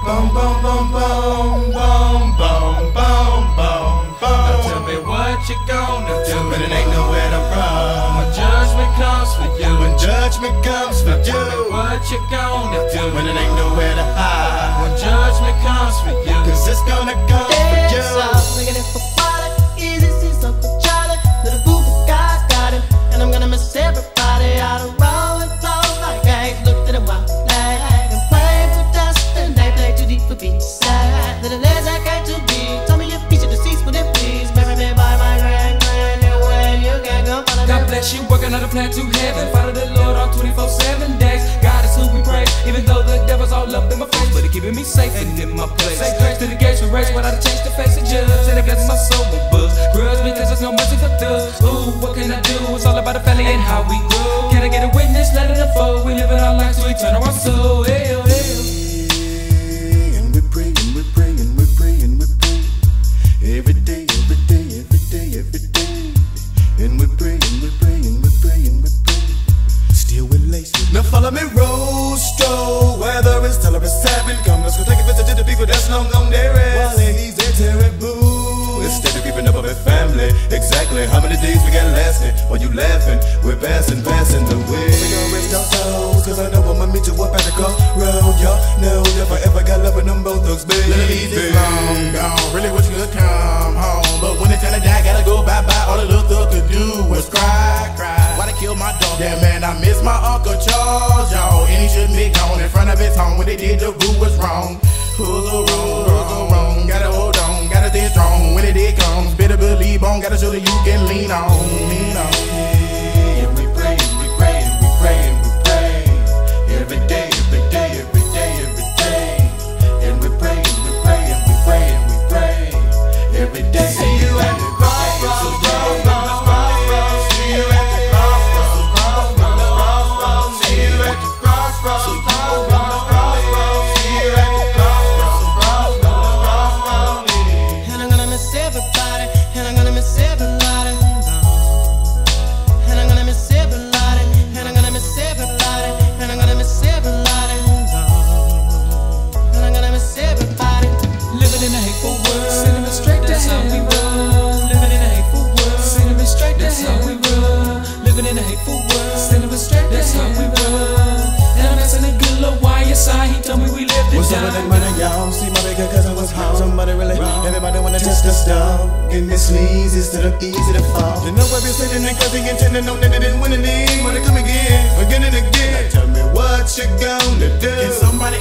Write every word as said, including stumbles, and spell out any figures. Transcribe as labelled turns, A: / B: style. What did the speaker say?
A: Boom, boom, boom, boom, boom, boom, boom, boom, boom. Now tell me what you gonna do when it ain't nowhere to run. When judgment comes for you, when judgment comes for you. Tell me what you gonna do when it ain't nowhere to hide. When judgment comes for you, cause it's gonna come for you.
B: Looking it for quality, easy, see something Charlie. Little boo, but God's got him, and I'm gonna miss everybody. Out of roll and flow like eggs. Looked at a wild flag and played for dust, and they play too deep for B-side. Little legs I came too deep. Tell me your feature deceased, but it please. Marry me by my grand grand, no way you can't go follow me.
C: God bless you, working on a plan to heaven. Follow the Lord on twenty-four seven days. God is who we praise, even though the devil's all up in my face, but he keeping me safe and in my place. Say grace to the gates for race, but I change the face of judge, and it blesses my soul with books. Grudge because there's no mercy for thugs. Ooh, what can I do? It's all about the family and how we grow. Can I get a witness? Let it unfold. We living our lives to eternal our soul. Hell, hell.
A: And we're praying, we're praying, we're praying, we're praying every day, every day, every day, every day. And we're praying, we're praying, we're praying, we're praying. Still with lace. Now follow me, Rosto. Whether it's tell or it's seven, come let's go take a visit to the people that's long gone there is. While he's there, terrible. Instead of keeping up with family, exactly how many days we got lasting? While you laughing, we're passing, passing the way. We gon' rest our souls, cause I know I'ma meet you up at the crossroad. Y'all know if I ever got love with them both thugs, baby.
D: Little easy, long gone, really wish you could come home. But when it's time to die, gotta go bye-bye. All the little thug could do was cry, cry. Why they kill my dog? Yeah, man, I miss my Uncle Charles, y'all. And he shouldn't be gone in front of his home. When they did, the boo was wrong. Who's so wrong, who's so wrong? Gotta hold on, gotta stay strong. When it did comes, better believe on. Gotta show that you can lean on, lean on.
A: And we praying, we praying, we praying, we praying every day, every day, every day, every day. And we praying, we praying, we praying, we praying every day. See you at the crossroads, crossroads. See you at the crossroads, crossroads. See you at the crossroads, crossroads. See you at the crossroads, crossroads.
B: And I'm gonna miss everybody, and I'm gonna miss everybody. And I'm gonna miss everybody, and I'm gonna miss everybody, and I'm gonna miss everybody. And I'm gonna miss everybody.
C: Living in a hateful world, sending me straight to hell. We roll. Living in a hateful world, sending me straight to hell. We roll. Living in a hateful world, sending me straight to hell. We roll. And I'm asking a good little Y S I. He told me we lived to
A: What's up with that
C: die.
A: money, y'all? See my bigger cousin was home. Somebody really, everybody wanna test the stuff. Getting this sleaze instead of easy to fall. You know I've been sitting and cause he intended on that they didn't win any. Wanna come again, again and again. Now tell me what you gonna do.
D: Can somebody